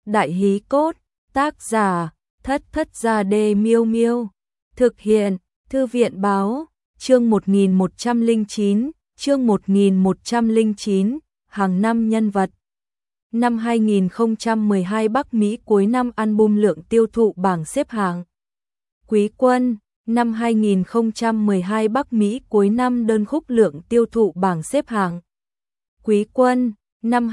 Đại hí cốt, tác giả, Thất Thất Gia Đê Miêu Miêu. Thực hiện, Thư viện báo, chương 1109, chương 1109, hàng năm nhân vật. Năm 2012 Bắc Mỹ cuối năm album lượng tiêu thụ bảng xếp hạng. Quý Quân, năm 2012 Bắc Mỹ cuối năm đơn khúc lượng tiêu thụ bảng xếp hạng. Quý Quân, năm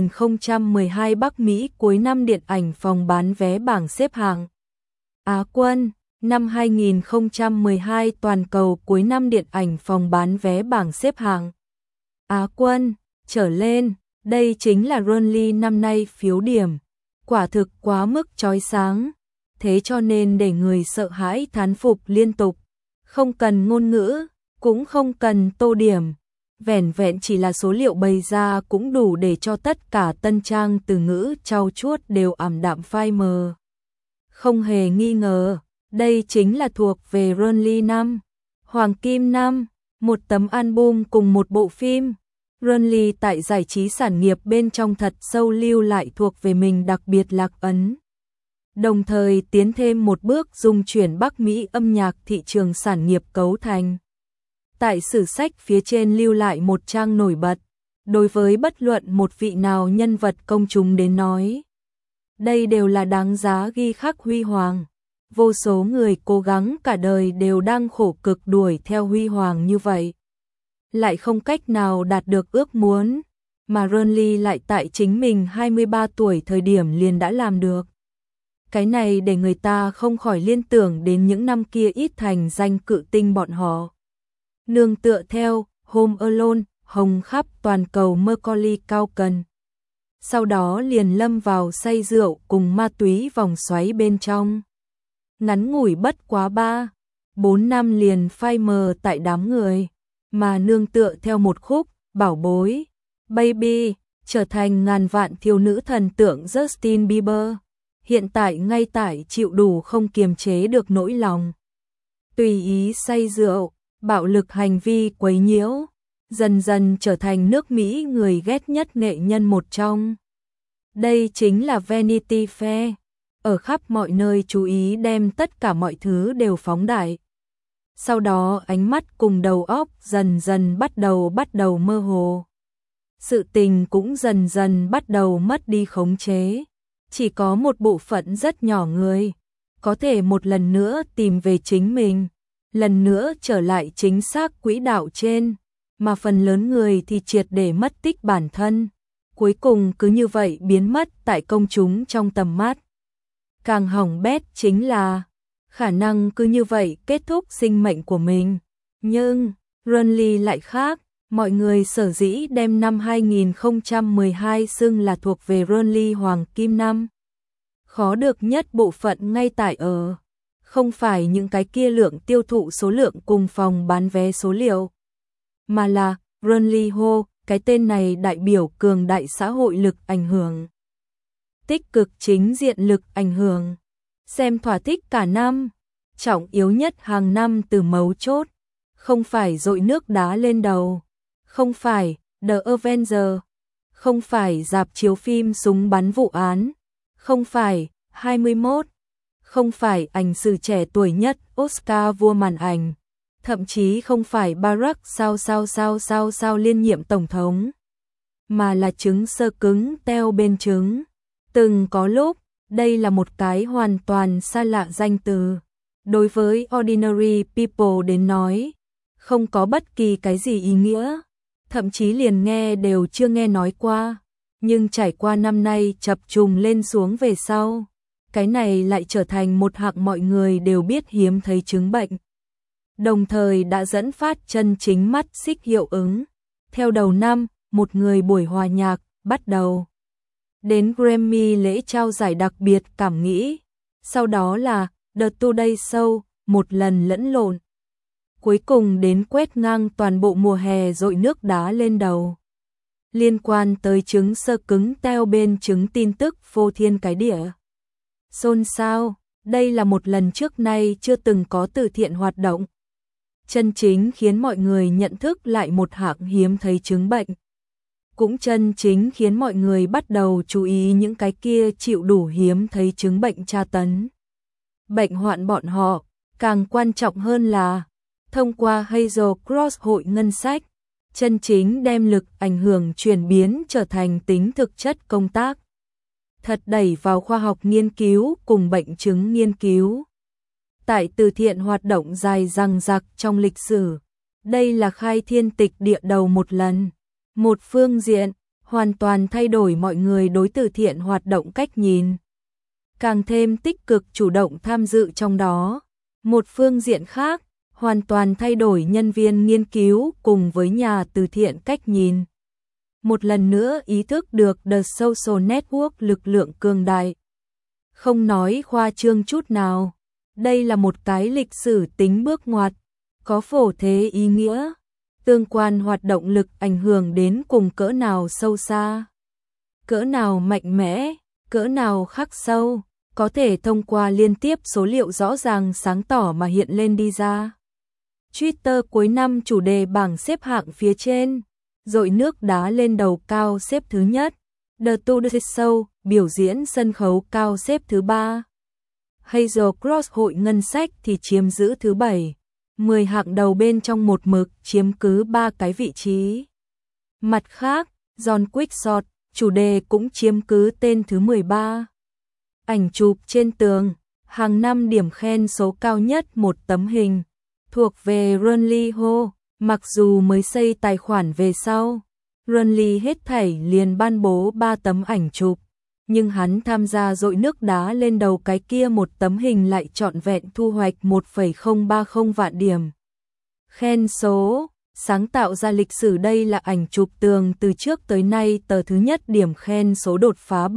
2012 Bắc Mỹ cuối năm điện ảnh phòng bán vé bảng xếp hạng. Á Quân, năm 2012 toàn cầu cuối năm điện ảnh phòng bán vé bảng xếp hạng. Á Quân, trở lên, đây chính là Runly năm nay phiếu điểm. Quả thực quá mức chói sáng. Thế cho nên để người sợ hãi thán phục liên tục. Không cần ngôn ngữ, cũng không cần tô điểm. Vẻn vẹn chỉ là số liệu bày ra cũng đủ để cho tất cả tân trang từ ngữ trau chuốt đều ảm đạm phai mờ. Không hề nghi ngờ, đây chính là thuộc về Runly năm. Hoàng Kim năm, một tấm album cùng một bộ phim. Runly tại giải trí sản nghiệp bên trong thật sâu lưu lại thuộc về mình đặc biệt lạc ấn. Đồng thời tiến thêm một bước dung chuyển Bắc Mỹ âm nhạc thị trường sản nghiệp cấu thành. Tại sử sách phía trên lưu lại một trang nổi bật, đối với bất luận một vị nào nhân vật công chúng đến nói. Đây đều là đáng giá ghi khắc huy hoàng. Vô số người cố gắng cả đời đều đang khổ cực đuổi theo huy hoàng như vậy. Lại không cách nào đạt được ước muốn, mà Runly lại tại chính mình 23 tuổi thời điểm liền đã làm được. Cái này để người ta không khỏi liên tưởng đến những năm kia ít thành danh cự tinh bọn họ. Nương tựa theo Home Alone, hồng khắp toàn cầu Macaulay Culkin. Sau đó liền lâm vào say rượu cùng ma túy vòng xoáy bên trong. Ngắn ngủi bất quá 3-4 năm liền phai mờ tại đám người, mà nương tựa theo một khúc Bảo Bối, Baby, trở thành ngàn vạn thiếu nữ thần tượng Justin Bieber. Hiện tại ngay tại chịu đủ không kiềm chế được nỗi lòng. Tùy ý say rượu, bạo lực hành vi quấy nhiễu, dần dần trở thành nước Mỹ người ghét nhất nghệ nhân một trong. Đây chính là Vanity Fair, ở khắp mọi nơi chú ý đem tất cả mọi thứ đều phóng đại. Sau đó ánh mắt cùng đầu óc dần dần bắt đầu mơ hồ. Sự tình cũng dần dần bắt đầu mất đi khống chế. Chỉ có một bộ phận rất nhỏ người có thể một lần nữa tìm về chính mình, lần nữa trở lại chính xác quỹ đạo trên, mà phần lớn người thì triệt để mất tích bản thân, cuối cùng cứ như vậy biến mất tại công chúng trong tầm mắt. Càng hỏng bét chính là khả năng cứ như vậy kết thúc sinh mệnh của mình. Nhưng Runly lại khác, mọi người sở dĩ đem năm 2012 xưng là thuộc về Runly Hoàng Kim năm. Khó được nhất bộ phận ngay tại ở, không phải những cái kia lượng tiêu thụ số lượng cùng phòng bán vé số liệu, mà là Runly Ho, cái tên này đại biểu cường đại xã hội lực ảnh hưởng. Tích cực chính diện lực ảnh hưởng, xem thỏa thích cả năm, trọng yếu nhất hàng năm từ mấu chốt, không phải dội nước đá lên đầu, không phải The Avenger, không phải rạp chiếu phim súng bắn vụ án, không phải 21, không phải ảnh sử trẻ tuổi nhất Oscar vua màn ảnh, thậm chí không phải Barack sao liên nhiệm tổng thống, mà là trứng sơ cứng teo bên trứng. Từng có lúc, đây là một cái hoàn toàn xa lạ danh từ. Đối với ordinary people đến nói, không có bất kỳ cái gì ý nghĩa, thậm chí liền nghe đều chưa nghe nói qua. Nhưng trải qua năm nay chập trùng lên xuống về sau, cái này lại trở thành một hạng mọi người đều biết hiếm thấy chứng bệnh. Đồng thời đã dẫn phát chân chính mắt xích hiệu ứng. Theo đầu năm, một người buổi hòa nhạc bắt đầu. Đến Grammy lễ trao giải đặc biệt cảm nghĩ. Sau đó là The Today Show, một lần lẫn lộn. Cuối cùng đến quét ngang toàn bộ mùa hè dội nước đá lên đầu. Liên quan tới trứng sơ cứng teo bên trứng tin tức phô thiên cái địa. Xôn xao, đây là một lần trước nay chưa từng có từ thiện hoạt động. Chân chính khiến mọi người nhận thức lại một hạng hiếm thấy chứng bệnh. cũng chân chính khiến mọi người bắt đầu chú ý những cái kia chịu đủ hiếm thấy chứng bệnh tra tấn. Bệnh hoạn bọn họ, càng quan trọng hơn là, thông qua Hazel Cross hội ngân sách, chân chính đem lực ảnh hưởng chuyển biến trở thành tính thực chất công tác. Thật đẩy vào khoa học nghiên cứu cùng bệnh chứng nghiên cứu. Tại từ thiện hoạt động dài dằng dặc trong lịch sử, đây là khai thiên tịch địa đầu một lần. Một phương diện, hoàn toàn thay đổi mọi người đối từ thiện hoạt động cách nhìn. Càng thêm tích cực chủ động tham dự trong đó. Một phương diện khác, hoàn toàn thay đổi nhân viên nghiên cứu cùng với nhà từ thiện cách nhìn. Một lần nữa ý thức được The Social Network lực lượng cường đại. Không nói khoa trương chút nào, đây là một cái lịch sử tính bước ngoặt, có phổ thế ý nghĩa. Tương quan hoạt động lực ảnh hưởng đến cùng cỡ nào sâu xa, cỡ nào mạnh mẽ, cỡ nào khắc sâu, có thể thông qua liên tiếp số liệu rõ ràng sáng tỏ mà hiện lên đi ra. Twitter cuối năm chủ đề bảng xếp hạng phía trên, dội nước đá lên đầu cao xếp thứ nhất. The Today Show biểu diễn sân khấu cao xếp thứ 3. Hazel Cross hội ngân sách thì chiếm giữ thứ 7. 10 hạng đầu bên trong một mực chiếm cứ 3 cái vị trí. Mặt khác, John Quixote, chủ đề cũng chiếm cứ tên thứ 13. Ảnh chụp trên tường, hàng năm điểm khen số cao nhất một tấm hình, thuộc về Runley Ho, mặc dù mới xây tài khoản về sau. Runley hết thảy liền ban bố 3 tấm ảnh chụp, nhưng hắn tham gia dội nước đá lên đầu cái kia một tấm hình lại trọn vẹn thu hoạch 1,030 vạn điểm. Khen số, sáng tạo ra lịch sử. Đây là ảnh chụp tường từ trước tới nay tờ thứ nhất điểm khen số đột phá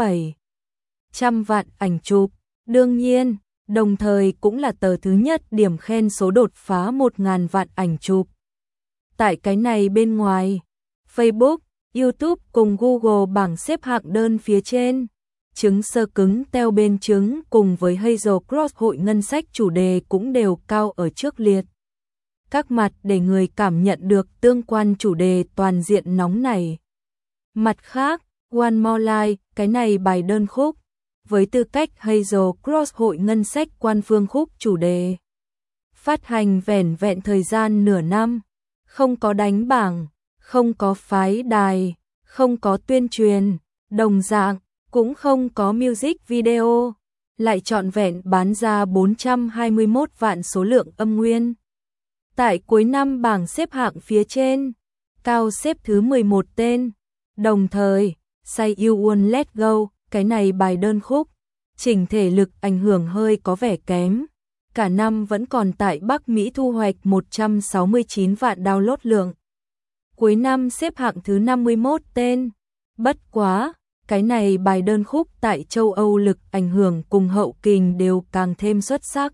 700 vạn ảnh chụp. Đương nhiên, đồng thời cũng là tờ thứ nhất điểm khen số đột phá 1.000 vạn ảnh chụp. Tại cái này bên ngoài, Facebook, YouTube cùng Google bảng xếp hạng đơn phía trên, chứng sơ cứng teo bên chứng cùng với Hazel Cross hội ngân sách chủ đề cũng đều cao ở trước liệt. Các mặt để người cảm nhận được tương quan chủ đề toàn diện nóng này. Mặt khác, One More Life, cái này bài đơn khúc, với tư cách Hazel Cross hội ngân sách quan phương khúc chủ đề. Phát hành vẻn vẹn thời gian nửa năm, không có đánh bảng, không có phái đài, không có tuyên truyền, đồng dạng, cũng không có music video, lại trọn vẹn bán ra 421 vạn số lượng âm nguyên. Tại cuối năm bảng xếp hạng phía trên, cao xếp thứ 11 tên, đồng thời, Say You Won't Let Go, cái này bài đơn khúc, chỉnh thể lực ảnh hưởng hơi có vẻ kém. Cả năm vẫn còn tại Bắc Mỹ thu hoạch 169 vạn download lượng. Cuối năm xếp hạng thứ 51 tên. Bất quá, cái này bài đơn khúc tại châu Âu lực ảnh hưởng cùng hậu kình đều càng thêm xuất sắc.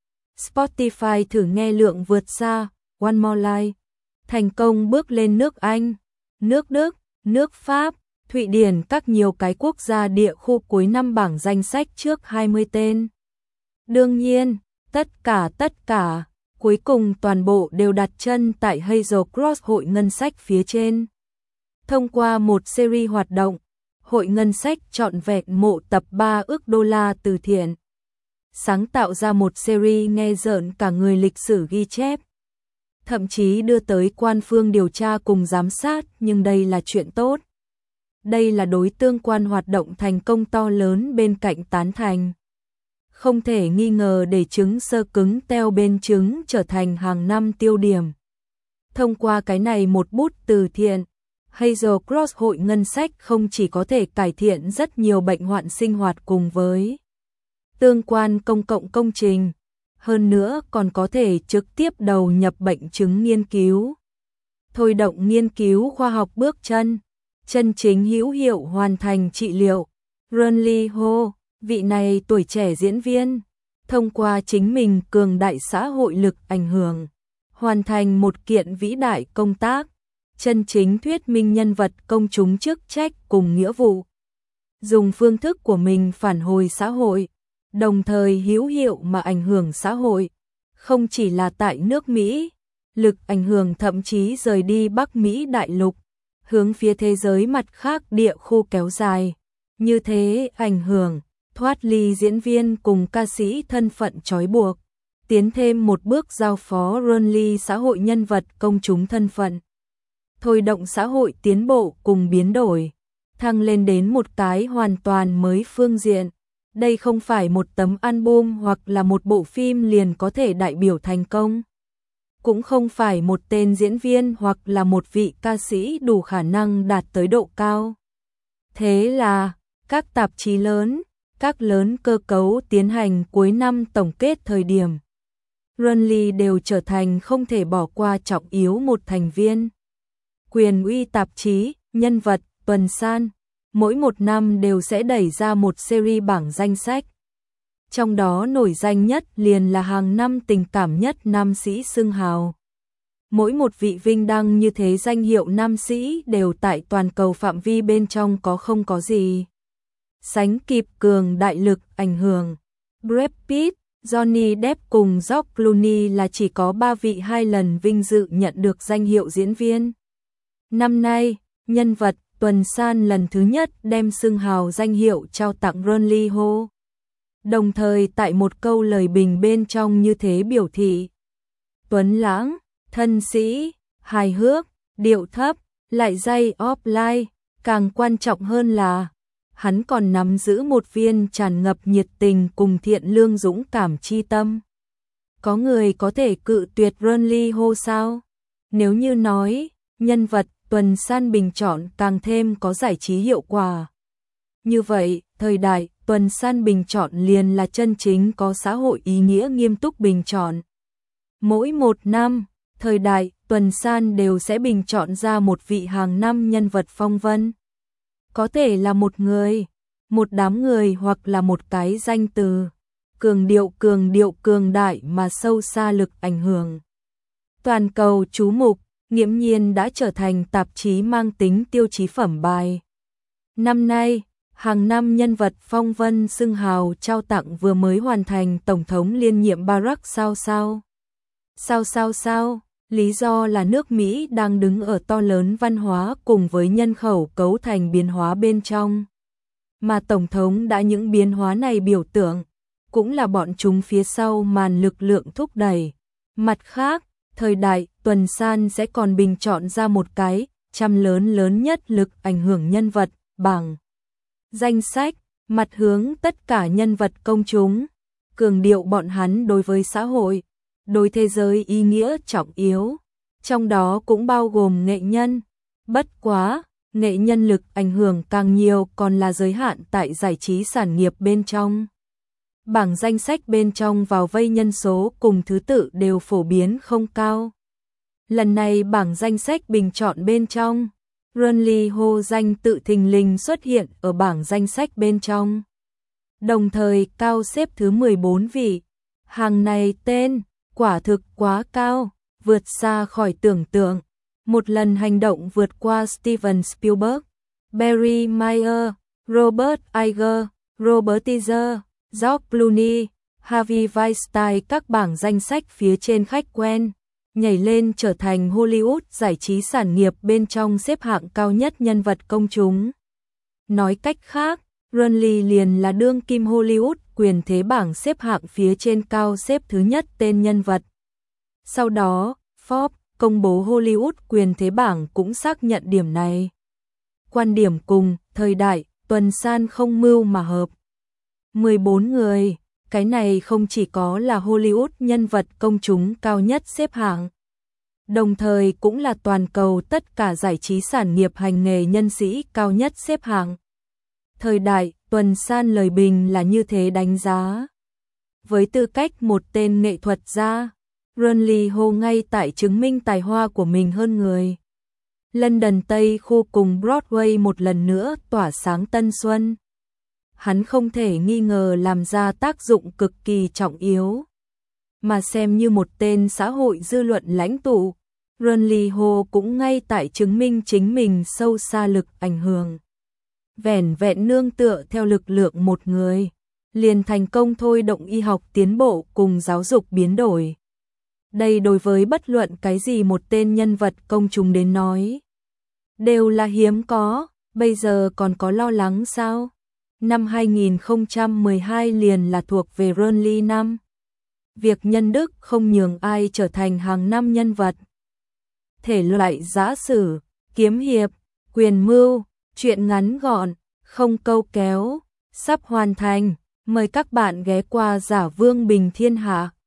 Spotify thử nghe lượng vượt xa One More Life, thành công bước lên nước Anh, nước Đức, nước Pháp, Thụy Điển, các nhiều cái quốc gia địa khu cuối năm bảng danh sách trước 20 tên. Đương nhiên, tất cả, cuối cùng toàn bộ đều đặt chân tại Hazel Cross hội ngân sách phía trên. Thông qua một series hoạt động, hội ngân sách trọn vẹn mộ tập 3 ức đô la từ thiện. Sáng tạo ra một series nghe rợn cả người lịch sử ghi chép. Thậm chí đưa tới quan phương điều tra cùng giám sát, nhưng đây là chuyện tốt. Đây là đối tương quan hoạt động thành công to lớn bên cạnh tán thành. Không thể nghi ngờ để chứng sơ cứng teo bên chứng trở thành hàng năm tiêu điểm. Thông qua cái này một bút từ thiện, Hazel Cross hội ngân sách không chỉ có thể cải thiện rất nhiều bệnh hoạn sinh hoạt cùng với tương quan công cộng công trình, hơn nữa còn có thể trực tiếp đầu nhập bệnh chứng nghiên cứu. Thôi động nghiên cứu khoa học bước chân chính hữu hiệu hoàn thành trị liệu. Runley Ho, vị này tuổi trẻ diễn viên, thông qua chính mình cường đại xã hội lực ảnh hưởng, hoàn thành một kiện vĩ đại công tác, chân chính thuyết minh nhân vật công chúng chức trách cùng nghĩa vụ. Dùng phương thức của mình phản hồi xã hội, đồng thời hữu hiệu mà ảnh hưởng xã hội, không chỉ là tại nước Mỹ, lực ảnh hưởng thậm chí rời đi Bắc Mỹ đại lục. hướng phía thế giới mặt khác địa khu kéo dài. Như thế ảnh hưởng, thoát ly diễn viên cùng ca sĩ thân phận trói buộc, tiến thêm một bước giao phó Renly xã hội nhân vật công chúng thân phận. Thôi động xã hội tiến bộ cùng biến đổi, thăng lên đến một cái hoàn toàn mới phương diện. Đây không phải một tấm album hoặc là một bộ phim liền có thể đại biểu thành công. Cũng không phải một tên diễn viên hoặc là một vị ca sĩ đủ khả năng đạt tới độ cao. Thế là, các tạp chí lớn, các lớn cơ cấu tiến hành cuối năm tổng kết thời điểm. Renly đều trở thành không thể bỏ qua trọng yếu một thành viên. Quyền uy tạp chí, nhân vật, tuần san, mỗi một năm đều sẽ đẩy ra một series bảng danh sách. Trong đó nổi danh nhất liền là hàng năm tình cảm nhất nam sĩ xưng hào. Mỗi một vị vinh đăng như thế danh hiệu nam sĩ đều tại toàn cầu phạm vi bên trong có không có gì sánh kịp cường đại lực ảnh hưởng. Brad Pitt, Johnny Depp cùng George Clooney là chỉ có 3 vị 2 lần vinh dự nhận được danh hiệu diễn viên. Năm nay, nhân vật tuần san lần thứ nhất đem xưng hào danh hiệu trao tặng Renly Ho. Đồng thời tại một câu lời bình bên trong như thế biểu thị: tuấn lãng, thân sĩ, hài hước, điệu thấp, lại dây offline, càng quan trọng hơn là hắn còn nắm giữ một viên tràn ngập nhiệt tình cùng thiện lương dũng cảm chi tâm. Có người có thể cự tuyệt Renly Ho sao? Nếu như nói, nhân vật tuần san bình chọn càng thêm có giải trí hiệu quả. Như vậy, thời đại tuần san bình chọn liền là chân chính có xã hội ý nghĩa nghiêm túc bình chọn. Mỗi một năm, thời đại tuần san đều sẽ bình chọn ra một vị hàng năm nhân vật phong vân. Có thể là một người, một đám người hoặc là một cái danh từ. Cường điệu cường đại mà sâu xa lực ảnh hưởng. Toàn cầu chú mục, nghiễm nhiên đã trở thành tạp chí mang tính tiêu chí phẩm bài. Năm nay, hàng năm nhân vật phong vân xưng hào trao tặng vừa mới hoàn thành Tổng thống liên nhiệm Barack sao. Lý do là nước Mỹ đang đứng ở to lớn văn hóa cùng với nhân khẩu cấu thành biến hóa bên trong. Mà Tổng thống đã những biến hóa này biểu tượng, cũng là bọn chúng phía sau màn lực lượng thúc đẩy. Mặt khác, thời đại tuần san sẽ còn bình chọn ra một cái trăm lớn nhất lực ảnh hưởng nhân vật bảng danh sách, mặt hướng tất cả nhân vật công chúng, cường điệu bọn hắn đối với xã hội, đối thế giới ý nghĩa trọng yếu, trong đó cũng bao gồm nghệ nhân. Bất quá, nghệ nhân lực ảnh hưởng càng nhiều còn là giới hạn tại giải trí sản nghiệp bên trong. Bảng danh sách bên trong vào vây nhân số cùng thứ tự đều phổ biến không cao. Lần này bảng danh sách bình chọn bên trong, Renly Ho danh tự thình lình xuất hiện ở bảng danh sách bên trong. Đồng thời cao xếp thứ 14 vị. Hàng này tên, quả thực quá cao, vượt xa khỏi tưởng tượng. Một lần hành động vượt qua Steven Spielberg, Barry Meyer, Robert Iger, Robert Iger, George Clooney, Harvey Weinstein, các bảng danh sách phía trên khách quen, nhảy lên trở thành Hollywood giải trí sản nghiệp bên trong xếp hạng cao nhất nhân vật công chúng. Nói cách khác, Renly liền là đương kim Hollywood quyền thế bảng xếp hạng phía trên cao xếp thứ nhất tên nhân vật. Sau đó, Forbes công bố Hollywood quyền thế bảng cũng xác nhận điểm này. Quan điểm cùng, thời đại, tuần san không mưu mà hợp. 14 người, cái này không chỉ có là Hollywood nhân vật công chúng cao nhất xếp hạng, đồng thời cũng là toàn cầu tất cả giải trí sản nghiệp hành nghề nhân sĩ cao nhất xếp hạng. Thời đại, tuần san lời bình là như thế đánh giá. Với tư cách một tên nghệ thuật gia, Renly Ho ngay tại chứng minh tài hoa của mình hơn người. London Tây khu cùng Broadway một lần nữa tỏa sáng tân xuân. Hắn không thể nghi ngờ làm ra tác dụng cực kỳ trọng yếu. Mà xem như một tên xã hội dư luận lãnh tụ, Renly Ho cũng ngay tại chứng minh chính mình sâu xa lực ảnh hưởng. Vẻn vẹn nương tựa theo lực lượng một người, liền thành công thôi động y học tiến bộ cùng giáo dục biến đổi. Đây đối với bất luận cái gì một tên nhân vật công chúng đến nói, đều là hiếm có, bây giờ còn có lo lắng sao? Năm 2012 liền là thuộc về Burnley năm. Việc nhân đức không nhường ai trở thành hàng năm nhân vật. Thể loại giã sử, kiếm hiệp, quyền mưu, truyện ngắn gọn, không câu kéo, sắp hoàn thành. Mời các bạn ghé qua Giả Vương Bình Thiên Hạ.